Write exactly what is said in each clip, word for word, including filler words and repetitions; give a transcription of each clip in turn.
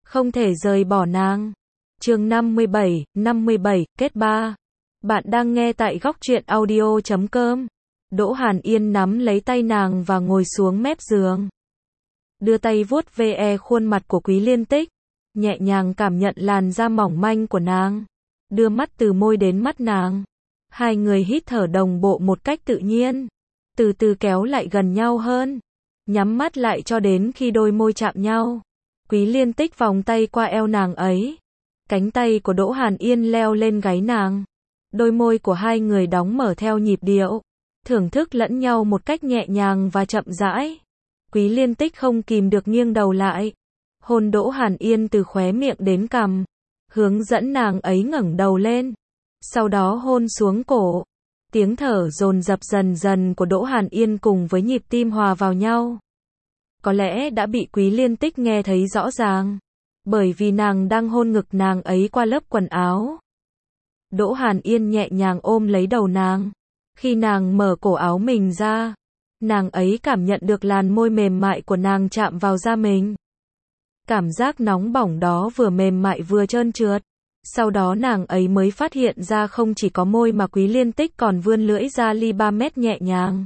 không thể rời bỏ nàng. Chương năm mươi bảy, năm mươi bảy, kết ba. Bạn đang nghe tại góc truyện audio chấm com. Đỗ Hàn Yên nắm lấy tay nàng và ngồi xuống mép giường. Đưa tay vuốt ve khuôn mặt của Quý Liên Tích, nhẹ nhàng cảm nhận làn da mỏng manh của nàng, đưa mắt từ môi đến mắt nàng. Hai người hít thở đồng bộ một cách tự nhiên, từ từ kéo lại gần nhau hơn, nhắm mắt lại cho đến khi đôi môi chạm nhau. Quý Liên Tích vòng tay qua eo nàng ấy, cánh tay của Đỗ Hàn Yên leo lên gáy nàng. Đôi môi của hai người đóng mở theo nhịp điệu, thưởng thức lẫn nhau một cách nhẹ nhàng và chậm rãi. Quý Liên Tích không kìm được nghiêng đầu lại, hôn Đỗ Hàn Yên từ khóe miệng đến cằm, hướng dẫn nàng ấy ngẩng đầu lên, sau đó hôn xuống cổ. Tiếng thở dồn dập dần dần của Đỗ Hàn Yên cùng với nhịp tim hòa vào nhau. Có lẽ đã bị Quý Liên Tích nghe thấy rõ ràng, bởi vì nàng đang hôn ngực nàng ấy qua lớp quần áo. Đỗ Hàn Yên nhẹ nhàng ôm lấy đầu nàng. Khi nàng mở cổ áo mình ra, nàng ấy cảm nhận được làn môi mềm mại của nàng chạm vào da mình. Cảm giác nóng bỏng đó vừa mềm mại vừa trơn trượt. Sau đó nàng ấy mới phát hiện ra không chỉ có môi mà Quý Liên Tích còn vươn lưỡi ra ly ba mét nhẹ nhàng.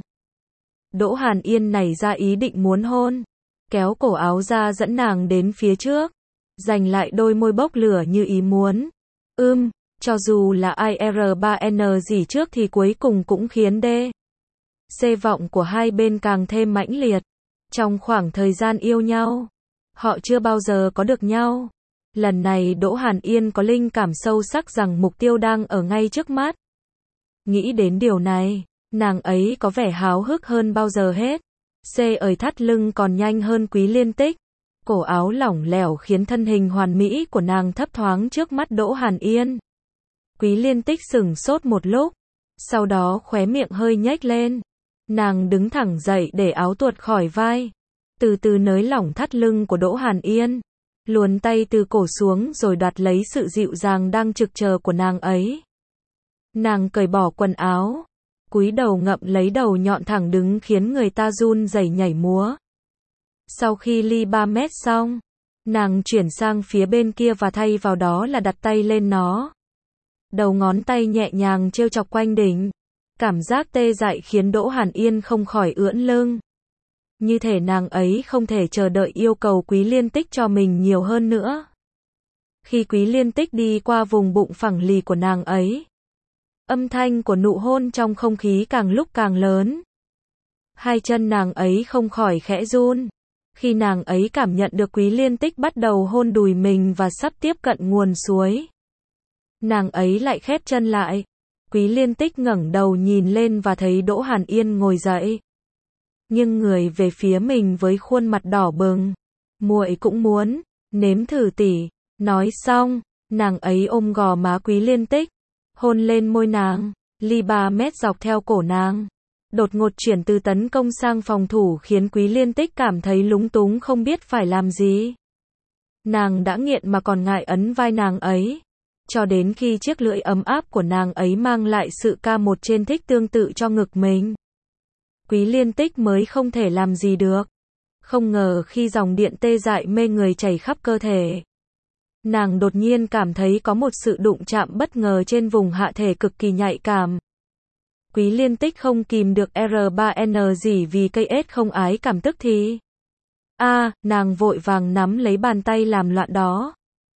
Đỗ Hàn Yên nảy ra ý định muốn hôn, kéo cổ áo ra dẫn nàng đến phía trước, giành lại đôi môi bốc lửa như ý muốn. Ưm, cho dù là I R ba N gì trước thì cuối cùng cũng khiến D. C vọng của hai bên càng thêm mãnh liệt. Trong khoảng thời gian yêu nhau, họ chưa bao giờ có được nhau. Lần này Đỗ Hàn Yên có linh cảm sâu sắc rằng mục tiêu đang ở ngay trước mắt. Nghĩ đến điều này, nàng ấy có vẻ háo hức hơn bao giờ hết. C ơi thắt lưng còn nhanh hơn Quý Liên Tích. Cổ áo lỏng lẻo khiến thân hình hoàn mỹ của nàng thấp thoáng trước mắt Đỗ Hàn Yên. Quý Liên Tích sửng sốt một lúc, sau đó khóe miệng hơi nhếch lên. Nàng đứng thẳng dậy để áo tuột khỏi vai, từ từ nới lỏng thắt lưng của Đỗ Hàn Yên, luồn tay từ cổ xuống rồi đoạt lấy sự dịu dàng đang trực chờ của nàng ấy. Nàng cởi bỏ quần áo, cúi đầu ngậm lấy đầu nhọn thẳng đứng khiến người ta run rẩy nhảy múa. Sau khi ly ba mét xong, nàng chuyển sang phía bên kia và thay vào đó là đặt tay lên nó. Đầu ngón tay nhẹ nhàng trêu chọc quanh đỉnh. Cảm giác tê dại khiến Đỗ Hàn Yên không khỏi ưỡn lưng. Như thể nàng ấy không thể chờ đợi yêu cầu Quý Liên Tích cho mình nhiều hơn nữa. Khi Quý Liên Tích đi qua vùng bụng phẳng lì của nàng ấy, âm thanh của nụ hôn trong không khí càng lúc càng lớn. Hai chân nàng ấy không khỏi khẽ run, khi nàng ấy cảm nhận được Quý Liên Tích bắt đầu hôn đùi mình và sắp tiếp cận nguồn suối. Nàng ấy lại khép chân lại. Quý Liên Tích ngẩng đầu nhìn lên và thấy Đỗ Hàn Yên ngồi dậy, nhưng người về phía mình với khuôn mặt đỏ bừng. Muội cũng muốn, nếm thử tỷ. Nói xong, nàng ấy ôm gò má Quý Liên Tích, hôn lên môi nàng, ly ba mét dọc theo cổ nàng. Đột ngột chuyển từ tấn công sang phòng thủ khiến Quý Liên Tích cảm thấy lúng túng không biết phải làm gì. Nàng đã nghiện mà còn ngại ấn vai nàng ấy. Cho đến khi chiếc lưỡi ấm áp của nàng ấy mang lại sự ca một trên thích tương tự cho ngực mình. Quý Liên Tích mới không thể làm gì được. Không ngờ khi dòng điện tê dại mê người chảy khắp cơ thể, nàng đột nhiên cảm thấy có một sự đụng chạm bất ngờ trên vùng hạ thể cực kỳ nhạy cảm. Quý Liên Tích không kìm được R ba N gì vì cây ết không ái cảm tức thì. A, à, nàng vội vàng nắm lấy bàn tay làm loạn đó.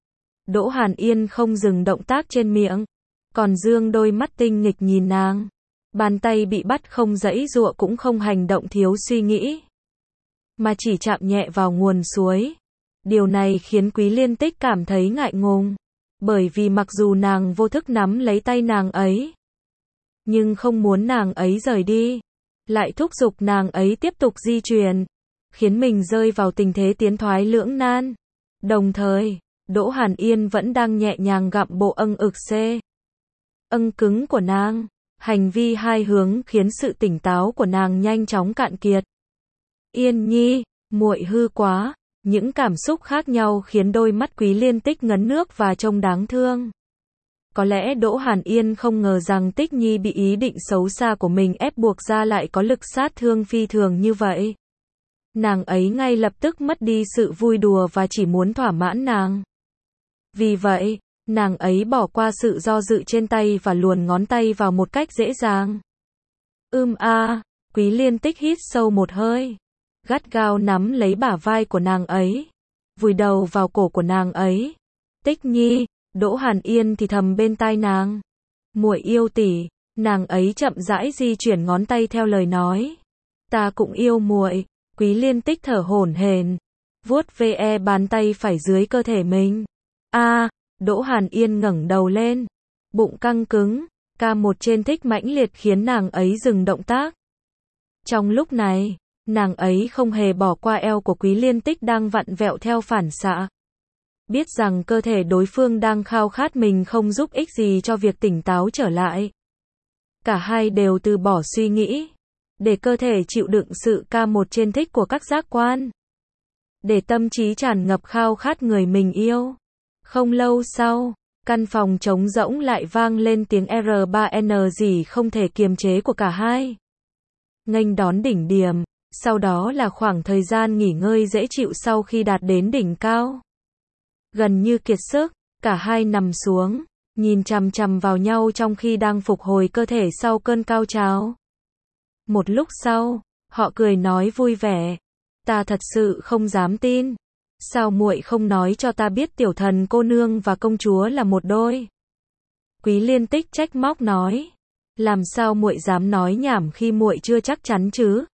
Đỗ Hàn Yên không dừng động tác trên miệng, còn dương đôi mắt tinh nghịch nhìn nàng. Bàn tay bị bắt không giãy giụa cũng không hành động thiếu suy nghĩ, mà chỉ chạm nhẹ vào nguồn suối. Điều này khiến Quý Liên Tích cảm thấy ngại ngùng, bởi vì mặc dù nàng vô thức nắm lấy tay nàng ấy, nhưng không muốn nàng ấy rời đi, lại thúc giục nàng ấy tiếp tục di chuyển, khiến mình rơi vào tình thế tiến thoái lưỡng nan. Đồng thời, Đỗ Hàn Yên vẫn đang nhẹ nhàng gặm bộ âng ực C. âng cứng của nàng. Hành vi hai hướng khiến sự tỉnh táo của nàng nhanh chóng cạn kiệt. Yên nhi, muội hư quá. Những cảm xúc khác nhau khiến đôi mắt Quý Liên Tích ngấn nước và trông đáng thương. Có lẽ Đỗ Hàn Yên không ngờ rằng Tích Nhi bị ý định xấu xa của mình ép buộc ra lại có lực sát thương phi thường như vậy. nàng ấy ngay lập tức mất đi sự vui đùa và chỉ muốn thỏa mãn nàng. Vì vậy, nàng ấy bỏ qua sự do dự trên tay và luồn ngón tay vào một cách dễ dàng. Ưm a, Quý Liên Tích hít sâu một hơi, gắt gao nắm lấy bả vai của nàng ấy, vùi đầu vào cổ của nàng ấy. Tích Nhi, Đỗ Hàn Yên thì thầm bên tai nàng. Muội yêu tỷ, nàng ấy chậm rãi di chuyển ngón tay theo lời nói. Ta cũng yêu muội. Quý Liên Tích thở hổn hển, vuốt ve bàn tay phải dưới cơ thể mình. A, à, Đỗ Hàn Yên ngẩng đầu lên, bụng căng cứng, ca một trên thích mãnh liệt khiến nàng ấy dừng động tác. Trong lúc này, nàng ấy không hề bỏ qua eo của Quý Liên Tích đang vặn vẹo theo phản xạ. Biết rằng cơ thể đối phương đang khao khát mình không giúp ích gì cho việc tỉnh táo trở lại. Cả hai đều từ bỏ suy nghĩ, để cơ thể chịu đựng sự ca một trên thích của các giác quan. Để tâm trí tràn ngập khao khát người mình yêu. Không lâu sau, căn phòng trống rỗng lại vang lên tiếng R ba N gì không thể kiềm chế của cả hai. Nghênh đón đỉnh điểm, sau đó là khoảng thời gian nghỉ ngơi dễ chịu sau khi đạt đến đỉnh cao. Gần như kiệt sức, cả hai nằm xuống, nhìn chằm chằm vào nhau trong khi đang phục hồi cơ thể sau cơn cao trào. Một lúc sau, họ cười nói vui vẻ. Ta thật sự không dám tin. Sao muội không nói cho ta biết tiểu thần cô nương và công chúa là một đôi? Quý Liên Tích trách móc nói. Làm sao muội dám nói nhảm khi muội chưa chắc chắn chứ?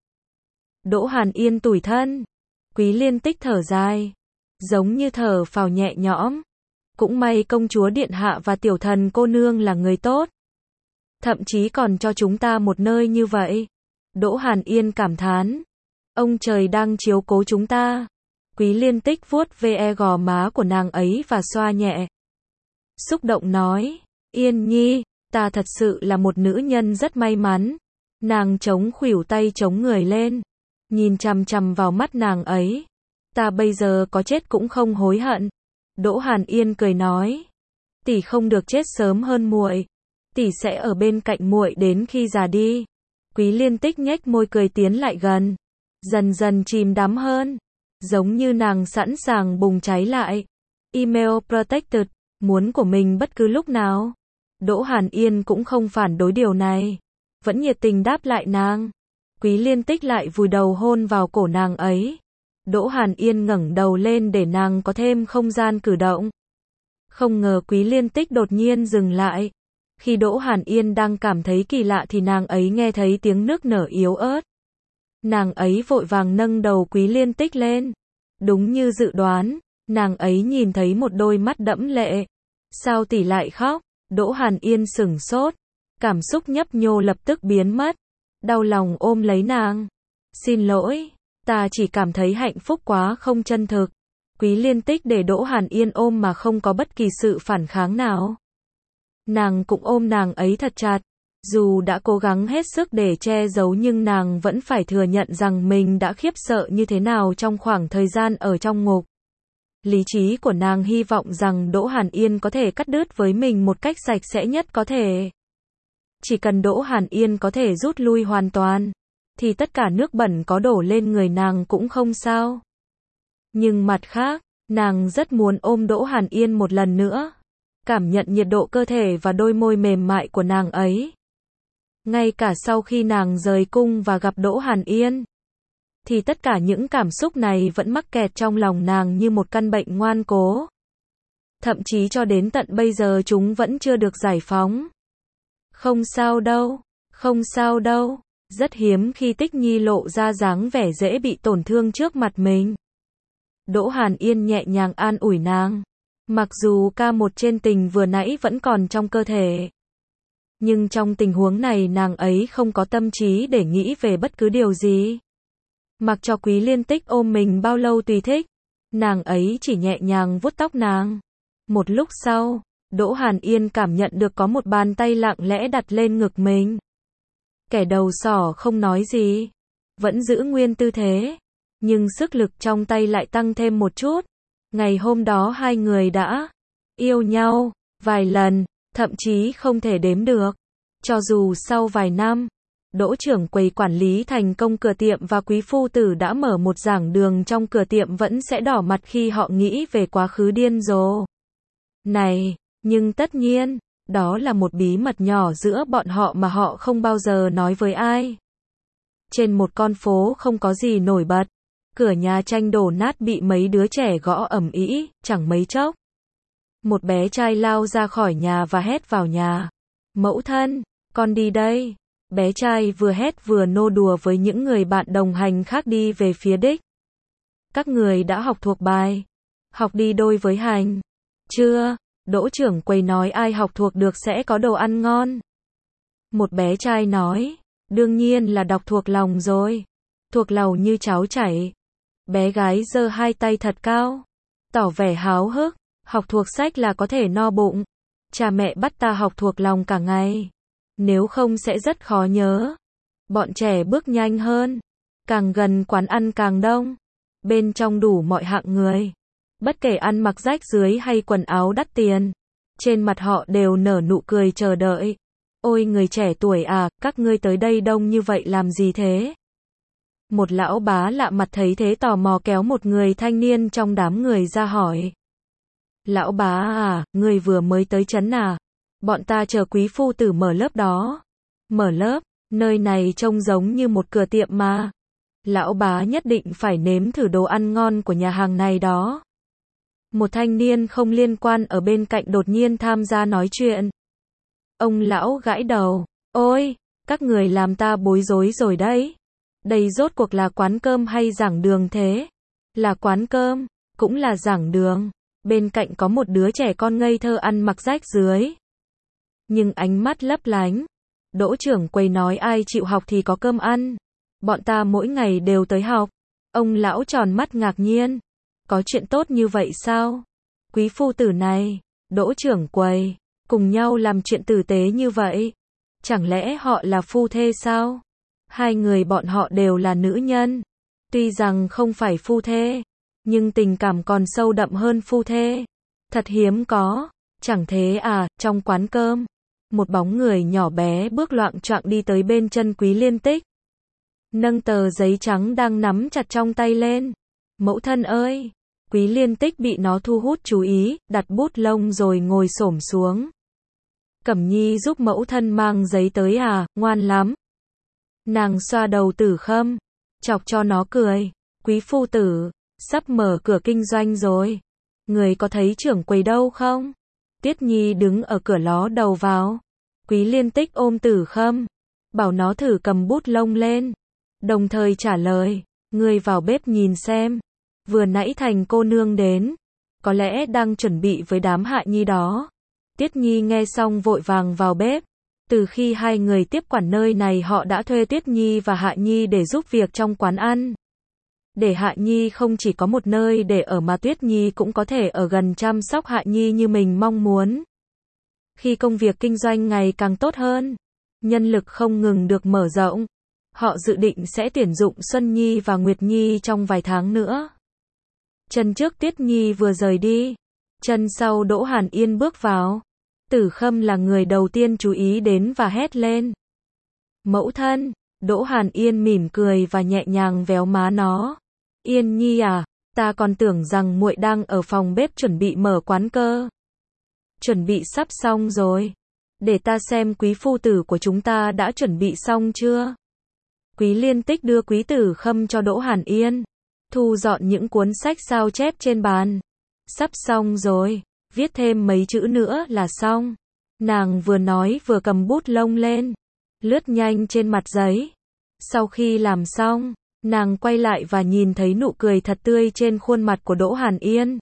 Đỗ Hàn Yên tủi thân. Quý Liên Tích thở dài, giống như thở phào nhẹ nhõm. Cũng may công chúa điện hạ và tiểu thần cô nương là người tốt. Thậm chí còn cho chúng ta một nơi như vậy. Đỗ Hàn Yên cảm thán. Ông trời đang chiếu cố chúng ta. Quý Liên Tích vuốt ve gò má của nàng ấy và xoa nhẹ. Xúc động nói. Yên Nhi, ta thật sự là một nữ nhân rất may mắn. Nàng chống khuỷu tay chống người lên, nhìn chằm chằm vào mắt nàng ấy. Ta bây giờ có chết cũng không hối hận. Đỗ Hàn Yên cười nói. Tỷ không được chết sớm hơn muội. Tỷ sẽ ở bên cạnh muội đến khi già đi. Quý Liên Tích nhếch môi cười tiến lại gần, dần dần chìm đắm hơn, giống như nàng sẵn sàng bùng cháy lại. Email protected, muốn của mình bất cứ lúc nào. Đỗ Hàn Yên cũng không phản đối điều này, vẫn nhiệt tình đáp lại nàng. Quý Liên Tích lại vùi đầu hôn vào cổ nàng ấy. Đỗ Hàn Yên ngẩng đầu lên để nàng có thêm không gian cử động. Không ngờ Quý Liên Tích đột nhiên dừng lại. Khi Đỗ Hàn Yên đang cảm thấy kỳ lạ thì nàng ấy nghe thấy tiếng nức nở yếu ớt. Nàng ấy vội vàng nâng đầu Quý Liên Tích lên. Đúng như dự đoán, nàng ấy nhìn thấy một đôi mắt đẫm lệ. Sao tỷ lại khóc? Đỗ Hàn Yên sửng sốt. Cảm xúc nhấp nhô lập tức biến mất. Đau lòng ôm lấy nàng. Xin lỗi, ta chỉ cảm thấy hạnh phúc quá không chân thực. Quý Liên Tích để Đỗ Hàn Yên ôm mà không có bất kỳ sự phản kháng nào. Nàng cũng ôm nàng ấy thật chặt. Dù đã cố gắng hết sức để che giấu nhưng nàng vẫn phải thừa nhận rằng mình đã khiếp sợ như thế nào trong khoảng thời gian ở trong ngục. Lý trí của nàng hy vọng rằng Đỗ Hàn Yên có thể cắt đứt với mình một cách sạch sẽ nhất có thể. Chỉ cần Đỗ Hàn Yên có thể rút lui hoàn toàn, thì tất cả nước bẩn có đổ lên người nàng cũng không sao. Nhưng mặt khác, nàng rất muốn ôm Đỗ Hàn Yên một lần nữa. Cảm nhận nhiệt độ cơ thể và đôi môi mềm mại của nàng ấy. Ngay cả sau khi nàng rời cung và gặp Đỗ Hàn Yên, thì tất cả những cảm xúc này vẫn mắc kẹt trong lòng nàng như một căn bệnh ngoan cố. Thậm chí cho đến tận bây giờ chúng vẫn chưa được giải phóng. Không sao đâu, không sao đâu. Rất hiếm khi Tích Nhi lộ ra dáng vẻ dễ bị tổn thương trước mặt mình. Đỗ Hàn Yên nhẹ nhàng an ủi nàng. Mặc dù ca một trên tình vừa nãy vẫn còn trong cơ thể, nhưng trong tình huống này nàng ấy không có tâm trí để nghĩ về bất cứ điều gì. Mặc cho Quý Liên Tích ôm mình bao lâu tùy thích, nàng ấy chỉ nhẹ nhàng vuốt tóc nàng. Một lúc sau, Đỗ Hàn Yên cảm nhận được có một bàn tay lặng lẽ đặt lên ngực mình. Kẻ đầu sỏ không nói gì, vẫn giữ nguyên tư thế, nhưng sức lực trong tay lại tăng thêm một chút. Ngày hôm đó hai người đã yêu nhau vài lần, thậm chí không thể đếm được. Cho dù sau vài năm, Đỗ trưởng quầy quản lý thành công cửa tiệm và quý phu tử đã mở một giảng đường trong cửa tiệm vẫn sẽ đỏ mặt khi họ nghĩ về quá khứ điên rồ này, nhưng tất nhiên, đó là một bí mật nhỏ giữa bọn họ mà họ không bao giờ nói với ai. Trên một con phố không có gì nổi bật, cửa nhà tranh đổ nát bị mấy đứa trẻ gõ ầm ĩ, chẳng mấy chốc. Một bé trai lao ra khỏi nhà và hét vào nhà. Mẫu thân, con đi đây. Bé trai vừa hét vừa nô đùa với những người bạn đồng hành khác đi về phía đích. Các người đã học thuộc bài. Học đi đôi với hành. Chưa, Đỗ trưởng quầy nói ai học thuộc được sẽ có đồ ăn ngon. Một bé trai nói, đương nhiên là đọc thuộc lòng rồi. Thuộc lòng như cháo chảy. Bé gái giơ hai tay thật cao, tỏ vẻ háo hức, học thuộc sách là có thể no bụng. Cha mẹ bắt ta học thuộc lòng cả ngày. Nếu không sẽ rất khó nhớ. Bọn trẻ bước nhanh hơn. Càng gần quán ăn càng đông. Bên trong đủ mọi hạng người. Bất kể ăn mặc rách rưới hay quần áo đắt tiền. Trên mặt họ đều nở nụ cười chờ đợi. Ôi người trẻ tuổi à, các ngươi tới đây đông như vậy làm gì thế? Một lão bá lạ mặt thấy thế tò mò kéo một người thanh niên trong đám người ra hỏi. Lão bá à, người vừa mới tới trấn à? Bọn ta chờ quý phu tử mở lớp đó. Mở lớp, nơi này trông giống như một cửa tiệm mà. Lão bá nhất định phải nếm thử đồ ăn ngon của nhà hàng này đó. Một thanh niên không liên quan ở bên cạnh đột nhiên tham gia nói chuyện. Ông lão gãi đầu. Ôi, các người làm ta bối rối rồi đấy. Đây rốt cuộc là quán cơm hay giảng đường thế? Là quán cơm, cũng là giảng đường. Bên cạnh có một đứa trẻ con ngây thơ ăn mặc rách rưới. Nhưng ánh mắt lấp lánh. Đỗ trưởng quầy nói ai chịu học thì có cơm ăn. Bọn ta mỗi ngày đều tới học. Ông lão tròn mắt ngạc nhiên. Có chuyện tốt như vậy sao? Quý phu tử này, Đỗ trưởng quầy, cùng nhau làm chuyện tử tế như vậy. Chẳng lẽ họ là phu thê sao? Hai người bọn họ đều là nữ nhân. Tuy rằng không phải phu thê, nhưng tình cảm còn sâu đậm hơn phu thê. Thật hiếm có. Chẳng thế à, trong quán cơm. Một bóng người nhỏ bé bước loạng choạng đi tới bên chân Quý Liên Tích. Nâng tờ giấy trắng đang nắm chặt trong tay lên. Mẫu thân ơi! Quý Liên Tích bị nó thu hút chú ý, đặt bút lông rồi ngồi xổm xuống. Cẩm Nhi giúp mẫu thân mang giấy tới à, ngoan lắm. Nàng xoa đầu Tử Khâm, chọc cho nó cười. Quý phu tử, sắp mở cửa kinh doanh rồi. Người có thấy trưởng quầy đâu không? Tiết Nhi đứng ở cửa ló đầu vào. Quý Liên Tích ôm Tử Khâm, bảo nó thử cầm bút lông lên. Đồng thời trả lời, ngươi vào bếp nhìn xem. Vừa nãy Thành cô nương đến, có lẽ đang chuẩn bị với đám Hạ Nhi đó. Tiết Nhi nghe xong vội vàng vào bếp. Từ khi hai người tiếp quản nơi này họ đã thuê Tiết Nhi và Hạ Nhi để giúp việc trong quán ăn. Để Hạ Nhi không chỉ có một nơi để ở mà Tuyết Nhi cũng có thể ở gần chăm sóc Hạ Nhi như mình mong muốn. Khi công việc kinh doanh ngày càng tốt hơn, nhân lực không ngừng được mở rộng, họ dự định sẽ tuyển dụng Xuân Nhi và Nguyệt Nhi trong vài tháng nữa. Chân trước Tiết Nhi vừa rời đi, chân sau Đỗ Hàn Yên bước vào. Tử Khâm là người đầu tiên chú ý đến và hét lên. Mẫu thân! Đỗ Hàn Yên mỉm cười và nhẹ nhàng véo má nó. Yên Nhi à, ta còn tưởng rằng muội đang ở phòng bếp chuẩn bị mở quán cơ. Chuẩn bị sắp xong rồi. Để ta xem quý phu tử của chúng ta đã chuẩn bị xong chưa. Quý Liên Tích đưa Quý Tử Khâm cho Đỗ Hàn Yên. Thu dọn những cuốn sách sao chép trên bàn. Sắp xong rồi, viết thêm mấy chữ nữa là xong. Nàng vừa nói vừa cầm bút lông lên, lướt nhanh trên mặt giấy. Sau khi làm xong, nàng quay lại và nhìn thấy nụ cười thật tươi trên khuôn mặt của Đỗ Hàn Yên.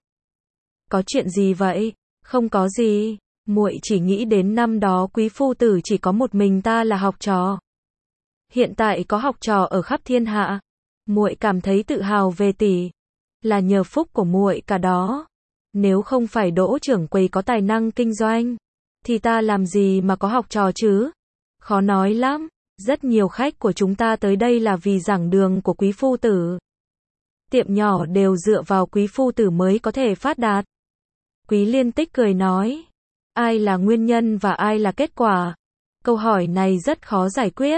Có chuyện gì vậy? Không có gì, muội chỉ nghĩ đến năm đó quý phu tử chỉ có một mình ta là học trò. Hiện tại có học trò ở khắp thiên hạ. Muội cảm thấy tự hào về tỷ. Là nhờ phúc của muội cả đó. Nếu không phải Đỗ trưởng quầy có tài năng kinh doanh, thì ta làm gì mà có học trò chứ? Khó nói lắm. Rất nhiều khách của chúng ta tới đây là vì giảng đường của quý phu tử. Tiệm nhỏ đều dựa vào quý phu tử mới có thể phát đạt. Quý Liên Tích cười nói. Ai là nguyên nhân và ai là kết quả? Câu hỏi này rất khó giải quyết.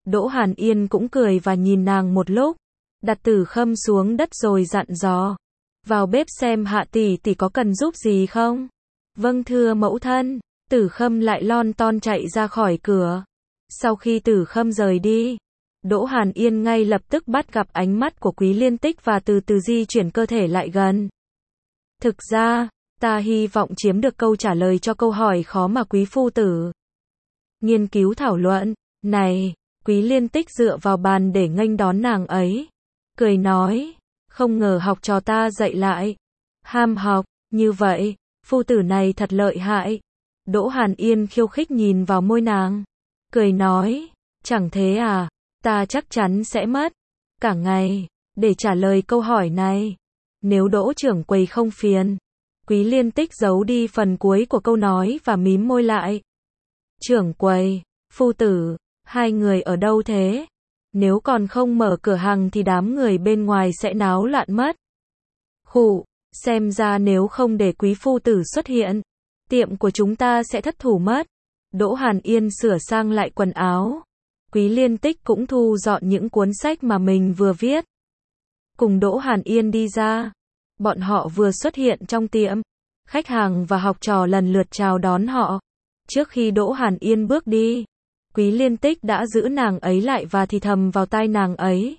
Đỗ Hàn Yên cũng cười và nhìn nàng một lúc, đặt Tử Khâm xuống đất rồi dặn dò. Vào bếp xem Hạ tỷ tỷ có cần giúp gì không? Vâng thưa mẫu thân. Tử Khâm lại lon ton chạy ra khỏi cửa. Sau khi Tử Khâm rời đi, Đỗ Hàn Yên ngay lập tức bắt gặp ánh mắt của Quý Liên Tích và từ từ di chuyển cơ thể lại gần. Thực ra, ta hy vọng chiếm được câu trả lời cho câu hỏi khó mà quý phu tử nghiên cứu thảo luận. Này, Quý Liên Tích dựa vào bàn để nghênh đón nàng ấy. Cười nói, không ngờ học trò ta dạy lại. Ham học, như vậy, phu tử này thật lợi hại. Đỗ Hàn Yên khiêu khích nhìn vào môi nàng. Cười nói, chẳng thế à, ta chắc chắn sẽ mất cả ngày để trả lời câu hỏi này. Nếu Đỗ trưởng quầy không phiền. Quý Liên Tích giấu đi phần cuối của câu nói và mím môi lại. Trưởng quầy, phu tử, hai người ở đâu thế? Nếu còn không mở cửa hàng thì đám người bên ngoài sẽ náo loạn mất. Khụ, xem ra nếu không để quý phu tử xuất hiện, tiệm của chúng ta sẽ thất thủ mất. Đỗ Hàn Yên sửa sang lại quần áo. Quý Liên Tích cũng thu dọn những cuốn sách mà mình vừa viết. Cùng Đỗ Hàn Yên đi ra. Bọn họ vừa xuất hiện trong tiệm. Khách hàng và học trò lần lượt chào đón họ. Trước khi Đỗ Hàn Yên bước đi, Quý Liên Tích đã giữ nàng ấy lại và thì thầm vào tai nàng ấy.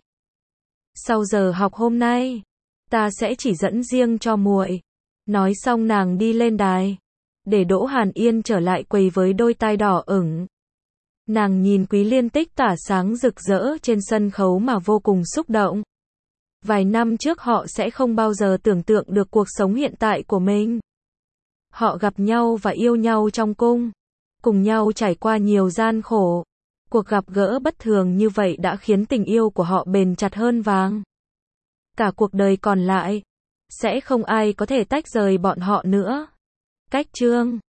Sau giờ học hôm nay, ta sẽ chỉ dẫn riêng cho muội. Nói xong nàng đi lên đài, để Đỗ Hàn Yên trở lại quầy với đôi tai đỏ ửng. Nàng nhìn Quý Liên Tích tỏa sáng rực rỡ trên sân khấu mà vô cùng xúc động. Vài năm trước họ sẽ không bao giờ tưởng tượng được cuộc sống hiện tại của mình. Họ gặp nhau và yêu nhau trong cung, cùng nhau trải qua nhiều gian khổ. Cuộc gặp gỡ bất thường như vậy đã khiến tình yêu của họ bền chặt hơn vàng. Cả cuộc đời còn lại, sẽ không ai có thể tách rời bọn họ nữa. Cách chương